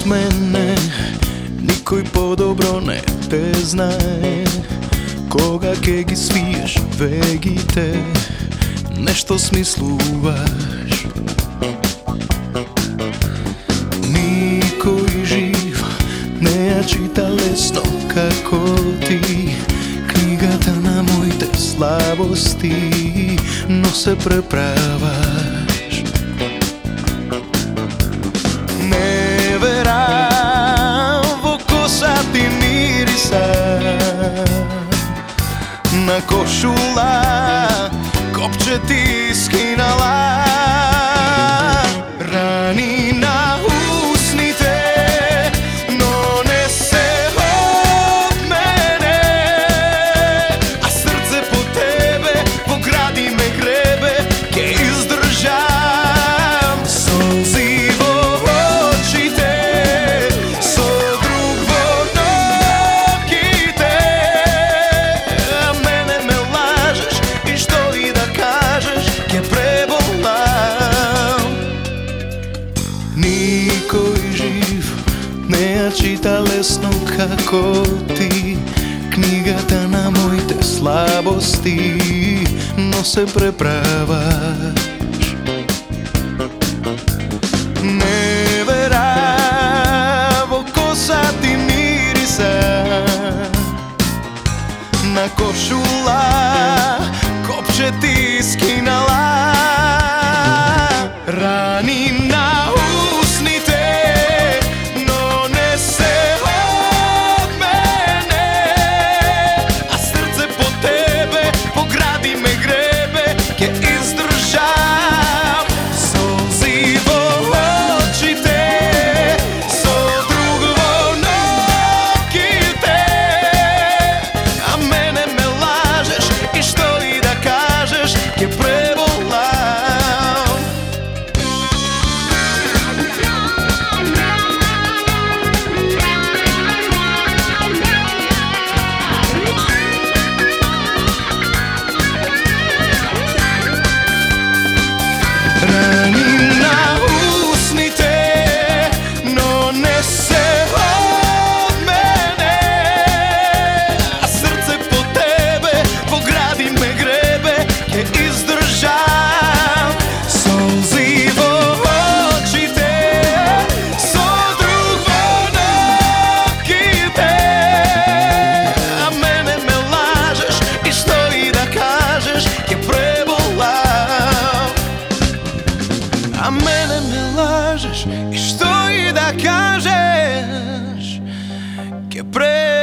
od mene nikoj podobro ne te znaje. Koga ke gi sviješ, vegite, nešto smisluvaš. Nikoj živ ne čita lesno kako ti. Knjigata na mojte slabosti, no se prepravaš. Ne veravo kosa ti mirisa, na košula kopče ti skinala. Rani na usnite, no ne se od mene, a srce po tebe po gradi me grebe, ke izdržam. Solzi vo očite, so drug vo nokite, a mene me lažeš i što i da kažeš, ke prebolam. Nikoj živ ne čita lesno kako ti. Knjigata na mojte slabosti, no se prepravaš. Ne veravo kosa ti mirisa, na košula kopče ti skinala. Rani na usnite, no ne se od mene, a srce po tebe po gradi me grebe, ke izdržam. Solzi vo očite, so drug vo nokite, a mene me lažeš i što i da kažeš, ke prebolam. Rani na usnite, no ne se od mene, a srce po tebe po gradi me grebe, ke izdržam. Solzi vo očite, so drug vo nokite, a mene me lažeš i što i da kažeš, ke prebolam. A mene me lažeš i što i da kažeš, ke